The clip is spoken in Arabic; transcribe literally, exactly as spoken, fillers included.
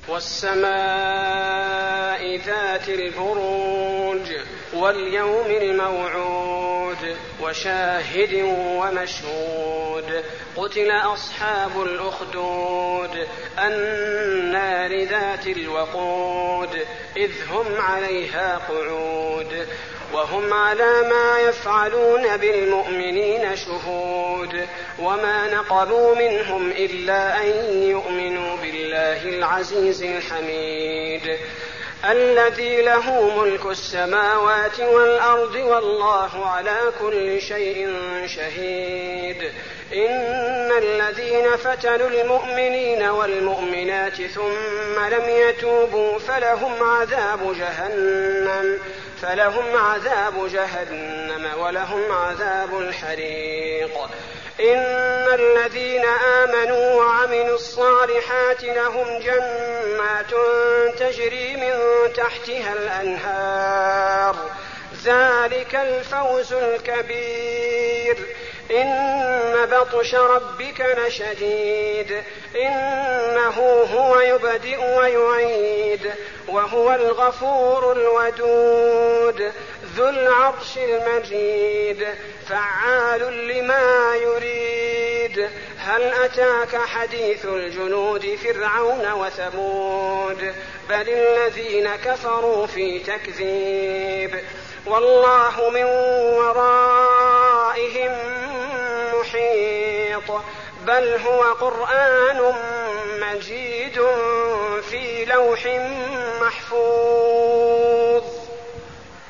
والسماء ذات البروج واليوم الموعود وشاهد ومشهود قتل أصحاب الأخدود النار ذات الوقود إذ هم عليها قعود وهم على ما يفعلون بالمؤمنين شهود وما نقموا منهم إلا أن يؤمنوا بالله العزيز الحميد الذي له ملك السماوات والأرض والله على كل شيء شهيد إن الذين فتنوا المؤمنين والمؤمنات ثم لم يتوبوا فلهم عذاب جهنم فلهم عذاب جهنم ولهم عذاب الحريق إن الذين آمنوا وعملوا الصالحات لهم جنات تجري من تحتها الأنهار ذلك الفوز الكبير إن بطش ربك لشديد إنه هو يبدئ ويعيد وهو الغفور الودود ذو العرش المجيد فعال لما يريد هل أتاك حديث الجنود فرعون وثمود بل الذين كفروا في تكذيب والله من ورائهم محيط بل هو قرآن مجيد في لوح محفوظ.